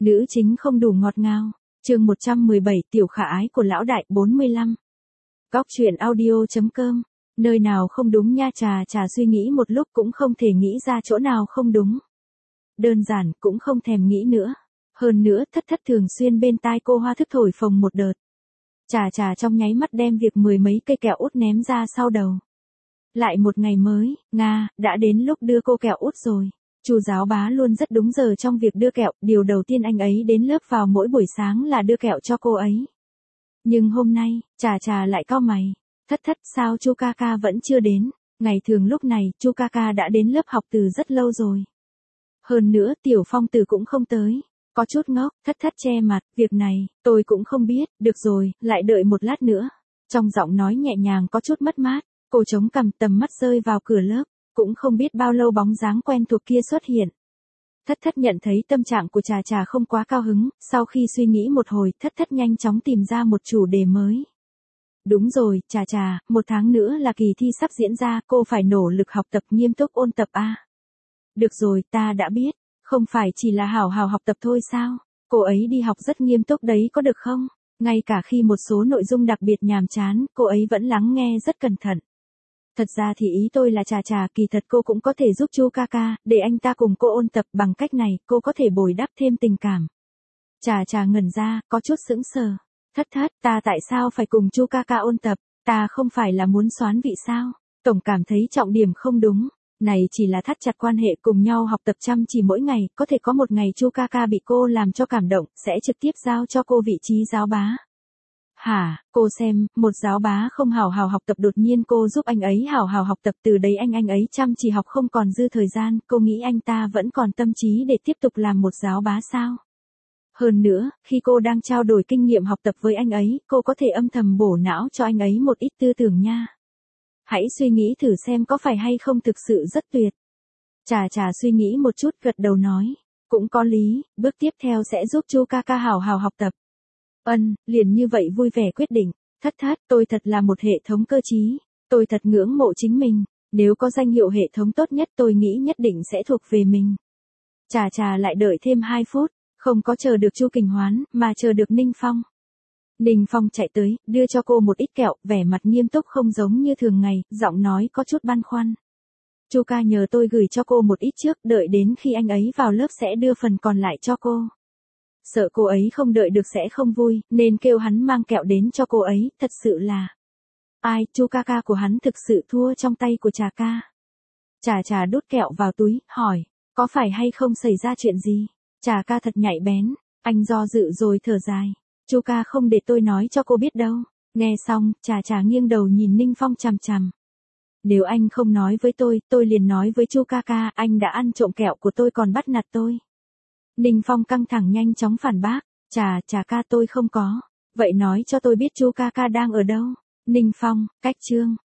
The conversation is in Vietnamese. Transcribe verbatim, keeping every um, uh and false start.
Nữ chính không đủ ngọt ngào. Chương một trăm mười bảy Tiểu khả ái của lão đại bốn mươi lăm. Góc truyện audio.com. Nơi nào không đúng nha, trà trà suy nghĩ một lúc cũng không thể nghĩ ra chỗ nào không đúng. Đơn giản cũng không thèm nghĩ nữa. Hơn nữa thất thất thường xuyên bên tai cô hoa thức thổi phồng một đợt. Trà trà trong nháy mắt đem việc mười mấy cây kẹo út ném ra sau đầu. Lại một ngày mới, Nga, đã đến lúc đưa cô kẹo út rồi. Chu giáo bá luôn rất đúng giờ trong việc đưa kẹo, điều đầu tiên anh ấy đến lớp vào mỗi buổi sáng là đưa kẹo cho cô ấy. Nhưng hôm nay, trà trà lại cau mày. Thất thất, sao Chu ca ca vẫn chưa đến? Ngày thường lúc này, Chu ca ca đã đến lớp học từ rất lâu rồi. Hơn nữa, Tiểu Phong Tử cũng không tới. Có chút ngốc, thất thất che mặt, việc này, tôi cũng không biết, được rồi, lại đợi một lát nữa. Trong giọng nói nhẹ nhàng có chút mất mát, cô chống cằm, tầm mắt rơi vào cửa lớp, cũng không biết bao lâu bóng dáng quen thuộc kia xuất hiện. Thất thất nhận thấy tâm trạng của trà trà không quá cao hứng, sau khi suy nghĩ một hồi, thất thất nhanh chóng tìm ra một chủ đề mới. Đúng rồi, trà trà, một tháng nữa là kỳ thi sắp diễn ra, cô phải nỗ lực học tập, nghiêm túc ôn tập a. Được rồi, ta đã biết, không phải chỉ là hào hào học tập thôi sao? Cô ấy đi học rất nghiêm túc đấy có được không? Ngay cả khi một số nội dung đặc biệt nhàm chán, cô ấy vẫn lắng nghe rất cẩn thận. Thật ra thì ý tôi là trà trà, kỳ thật cô cũng có thể giúp Chu ca ca, để anh ta cùng cô ôn tập, bằng cách này, cô có thể bồi đắp thêm tình cảm. Trà trà ngẩn ra, có chút sững sờ. Thất thất, ta tại sao phải cùng Chu ca ca ôn tập, ta không phải là muốn soán vị sao? Tổng cảm thấy trọng điểm không đúng. Này chỉ là thắt chặt quan hệ, cùng nhau học tập chăm chỉ mỗi ngày, có thể có một ngày Chu ca ca bị cô làm cho cảm động, sẽ trực tiếp giao cho cô vị trí giáo bá. Hả, cô xem, một giáo bá không hào hào học tập, đột nhiên cô giúp anh ấy hào hào học tập, từ đấy anh anh ấy chăm chỉ học không còn dư thời gian, cô nghĩ anh ta vẫn còn tâm trí để tiếp tục làm một giáo bá sao? Hơn nữa, khi cô đang trao đổi kinh nghiệm học tập với anh ấy, cô có thể âm thầm bổ não cho anh ấy một ít tư tưởng nha. Hãy suy nghĩ thử xem có phải hay không, thực sự rất tuyệt. Trà trà suy nghĩ một chút, gật đầu nói, cũng có lý, bước tiếp theo sẽ giúp Chu ca ca hào hào học tập. Ân, liền như vậy vui vẻ quyết định, thất thất, tôi thật là một hệ thống cơ trí, tôi thật ngưỡng mộ chính mình, nếu có danh hiệu hệ thống tốt nhất tôi nghĩ nhất định sẽ thuộc về mình. Trà trà lại đợi thêm hai phút, không có chờ được Chu Kình Hoán, mà chờ được Ninh Phong. Ninh Phong chạy tới, đưa cho cô một ít kẹo, vẻ mặt nghiêm túc không giống như thường ngày, giọng nói có chút băn khoăn. Chu ca nhờ tôi gửi cho cô một ít trước, đợi đến khi anh ấy vào lớp sẽ đưa phần còn lại cho cô. Sợ cô ấy không đợi được sẽ không vui, nên kêu hắn mang kẹo đến cho cô ấy, thật sự là... Ai, Chu ca ca của hắn thực sự thua trong tay của trà ca. Trà trà đút kẹo vào túi, hỏi, có phải hay không xảy ra chuyện gì? Trà ca thật nhạy bén, anh do dự rồi thở dài. Chu ca không để tôi nói cho cô biết đâu. Nghe xong, trà trà nghiêng đầu nhìn Ninh Phong chằm chằm. Nếu anh không nói với tôi, tôi liền nói với Chu ca ca, anh đã ăn trộm kẹo của tôi còn bắt nạt tôi. Ninh Phong căng thẳng nhanh chóng phản bác, trà, trà ca tôi không có. Vậy nói cho tôi biết Chu ca ca đang ở đâu? Ninh Phong, cách chương.